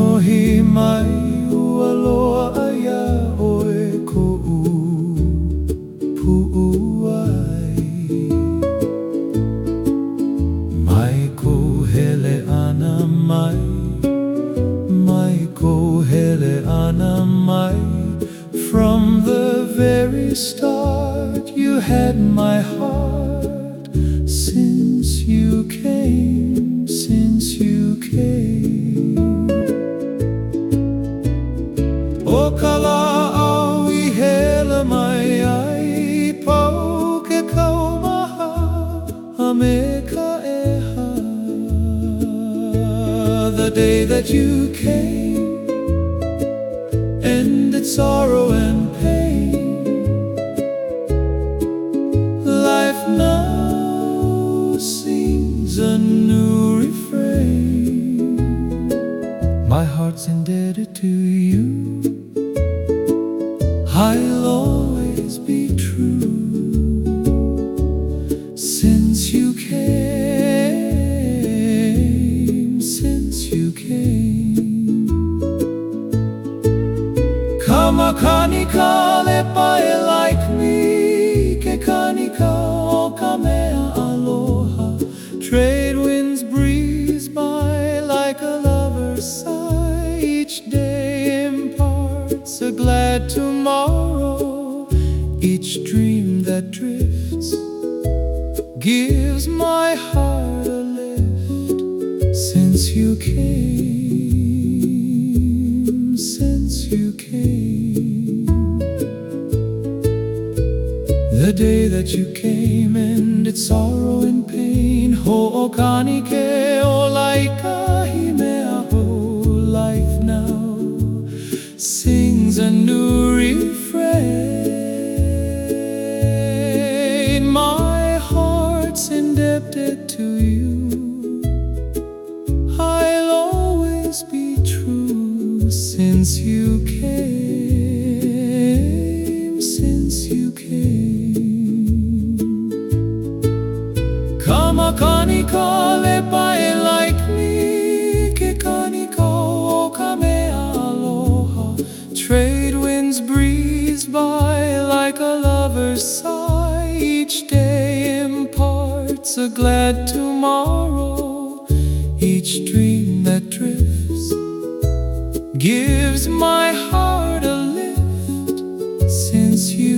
nohi mai ua loa aia oe ko'u pu'uai. Mai ko hele ana mai, mai ko hele ana mai. From the very start you had my heart. Since you came, since you came. O kala au I hele mai ai pau ke kaumaha a me ka eha. The day that you came ended sorrow and pain. Life now sings a new refrain. My heart's indebted to you. I'll always be true. Since you came, since you came. Kamakanika le pae like me, ke kanika o ka mea aloha. Trade winds breeze by like a lover's sigh. Each day imparts a glad tomorrow. Each dream that drifts gives my heart a lift. Since you came, since you came. The day that you came ended sorrow and pain. Ho'okani ke o laika himea ho. Life now sings a new refrain. My heart's indebted to you. I'll always be true. Since you came, since you came. Kamakanika le pae like me, ke kanika o ka mea aloha. Trade winds breeze by like a lover's sigh. Each day imparts a glad tomorrow. Each dream that drifts gives my heart a lift. Since you